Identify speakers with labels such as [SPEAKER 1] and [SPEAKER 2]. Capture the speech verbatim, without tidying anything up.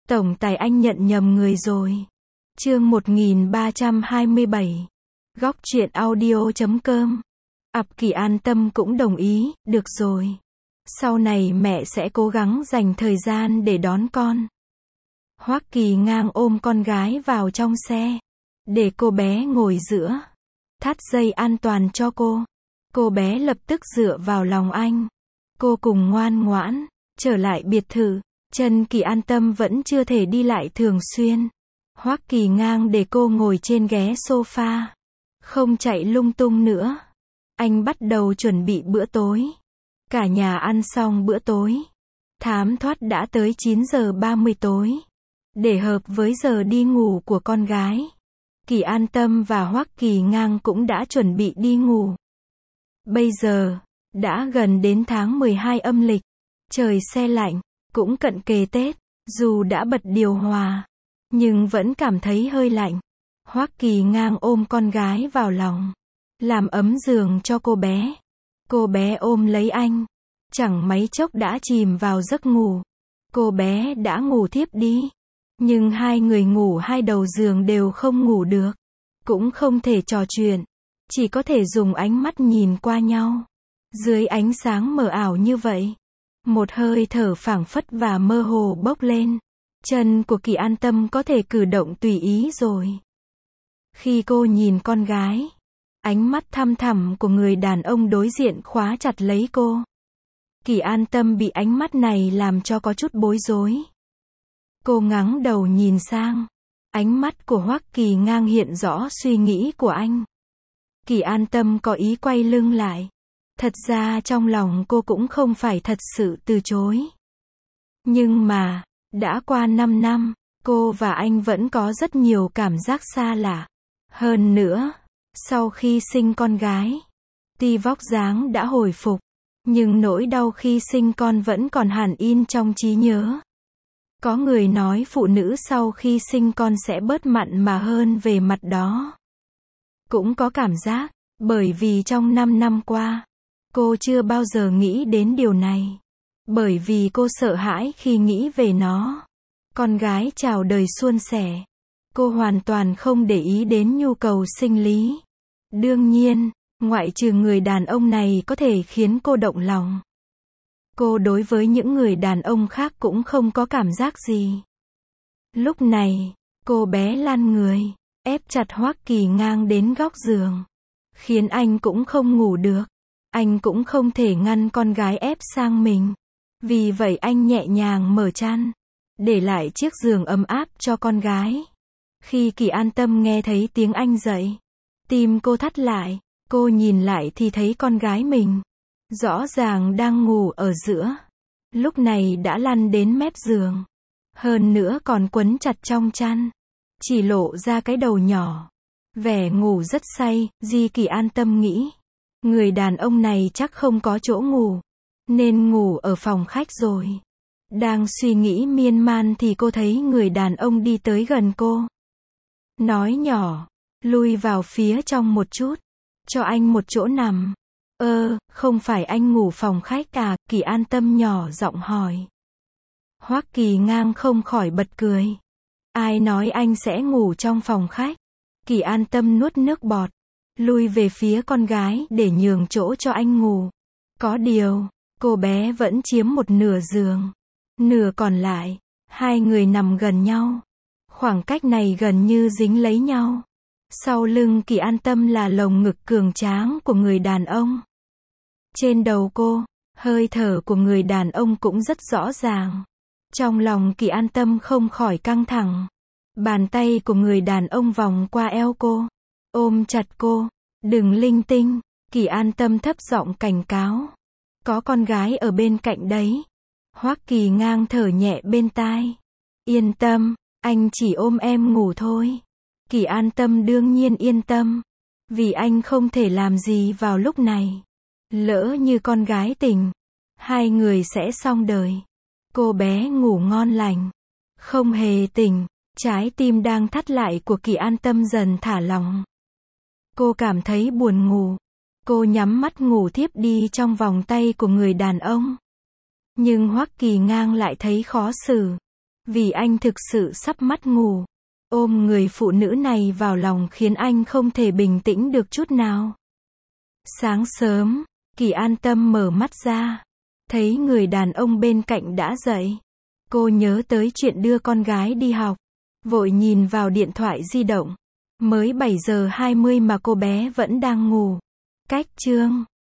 [SPEAKER 1] Tổng tài anh nhận nhầm người rồi. Chương một nghìn ba trăm hai mươi bảy. Góc truyện audio chấm com. Ập Kỳ an tâm cũng đồng ý, được rồi. Sau này mẹ sẽ cố gắng dành thời gian để đón con. Hoắc Kỳ ngang ôm con gái vào trong xe, để cô bé ngồi giữa, thắt dây an toàn cho cô. Cô bé lập tức dựa vào lòng anh. Cô cùng ngoan ngoãn, trở lại biệt thự. Trần Kỳ an tâm vẫn chưa thể đi lại thường xuyên. Hoắc Kỳ ngang để cô ngồi trên ghế sofa, không chạy lung tung nữa. Anh bắt đầu chuẩn bị bữa tối. Cả nhà ăn xong bữa tối, thám thoát đã tới chín giờ ba mươi tối, để hợp với giờ đi ngủ của con gái. Kỳ an tâm và Hoắc Kỳ ngang cũng đã chuẩn bị đi ngủ. Bây giờ, đã gần đến tháng mười hai âm lịch, trời se lạnh, cũng cận kề Tết, dù đã bật điều hòa, nhưng vẫn cảm thấy hơi lạnh. Hoắc Kỳ ngang ôm con gái vào lòng, làm ấm giường cho cô bé. Cô bé ôm lấy anh, chẳng mấy chốc đã chìm vào giấc ngủ. Cô bé đã ngủ thiếp đi, nhưng hai người ngủ hai đầu giường đều không ngủ được, cũng không thể trò chuyện, chỉ có thể dùng ánh mắt nhìn qua nhau. Dưới ánh sáng mờ ảo như vậy, một hơi thở phảng phất và mơ hồ bốc lên. Chân của Kỳ an tâm có thể cử động tùy ý rồi. Khi cô nhìn con gái, ánh mắt thăm thẳm của người đàn ông đối diện khóa chặt lấy cô. Kỳ an tâm bị ánh mắt này làm cho có chút bối rối. Cô ngẩng đầu nhìn sang. Ánh mắt của Hoắc Kỳ ngang hiện rõ suy nghĩ của anh. Kỳ an tâm có ý quay lưng lại. Thật ra trong lòng cô cũng không phải thật sự từ chối. Nhưng mà, đã qua năm năm, cô và anh vẫn có rất nhiều cảm giác xa lạ. Hơn nữa, sau khi sinh con gái, tuy vóc dáng đã hồi phục, nhưng nỗi đau khi sinh con vẫn còn hằn in trong trí nhớ. Có người nói phụ nữ sau khi sinh con sẽ bớt mặn mà hơn về mặt đó. Cũng có cảm giác, bởi vì trong năm năm qua, cô chưa bao giờ nghĩ đến điều này. Bởi vì cô sợ hãi khi nghĩ về nó. Con gái chào đời suôn sẻ. Cô hoàn toàn không để ý đến nhu cầu sinh lý. Đương nhiên, ngoại trừ người đàn ông này có thể khiến cô động lòng, cô đối với những người đàn ông khác cũng không có cảm giác gì. Lúc này, cô bé lăn người, ép chặt Hoắc Kỳ ngang đến góc giường, khiến anh cũng không ngủ được. Anh cũng không thể ngăn con gái ép sang mình. Vì vậy anh nhẹ nhàng mở chăn, để lại chiếc giường ấm áp cho con gái. Khi Kỳ an tâm nghe thấy tiếng anh dậy, tim cô thắt lại. Cô nhìn lại thì thấy con gái mình, rõ ràng đang ngủ ở giữa. Lúc này đã lăn đến mép giường. Hơn nữa còn quấn chặt trong chăn, chỉ lộ ra cái đầu nhỏ. Vẻ ngủ rất say, Di Kỳ an tâm nghĩ. Người đàn ông này chắc không có chỗ ngủ, nên ngủ ở phòng khách rồi. Đang suy nghĩ miên man thì cô thấy người đàn ông đi tới gần cô. Nói nhỏ, lui vào phía trong một chút, cho anh một chỗ nằm. Ơ, không phải anh ngủ phòng khách à? Kỳ an tâm nhỏ giọng hỏi. Hoắc Kỳ ngang không khỏi bật cười. Ai nói anh sẽ ngủ trong phòng khách? Kỳ an tâm nuốt nước bọt, lui về phía con gái để nhường chỗ cho anh ngủ. Có điều, cô bé vẫn chiếm một nửa giường. Nửa còn lại, hai người nằm gần nhau. Khoảng cách này gần như dính lấy nhau. Sau lưng Kỳ an tâm là lồng ngực cường tráng của người đàn ông. Trên đầu cô, hơi thở của người đàn ông cũng rất rõ ràng. Trong lòng Kỳ an tâm không khỏi căng thẳng. Bàn tay của người đàn ông vòng qua eo cô, ôm chặt cô. Đừng linh tinh, Kỳ an tâm thấp giọng cảnh cáo. Có con gái ở bên cạnh đấy. Hoắc Kỳ ngang thở nhẹ bên tai. Yên tâm, anh chỉ ôm em ngủ thôi. Kỳ an tâm đương nhiên yên tâm, vì anh không thể làm gì vào lúc này. Lỡ như con gái tỉnh, hai người sẽ xong đời. Cô bé ngủ ngon lành, không hề tỉnh. Trái tim đang thắt lại của Kỳ an tâm dần thả lỏng. Cô cảm thấy buồn ngủ. Cô nhắm mắt ngủ thiếp đi trong vòng tay của người đàn ông. Nhưng Hoắc Kỳ ngang lại thấy khó xử. Vì anh thực sự sắp mất ngủ. Ôm người phụ nữ này vào lòng khiến anh không thể bình tĩnh được chút nào. Sáng sớm, Kỳ an tâm mở mắt ra. Thấy người đàn ông bên cạnh đã dậy. Cô nhớ tới chuyện đưa con gái đi học. Vội nhìn vào điện thoại di động. Mới bảy giờ hai mươi mà cô bé vẫn đang ngủ. Cách chương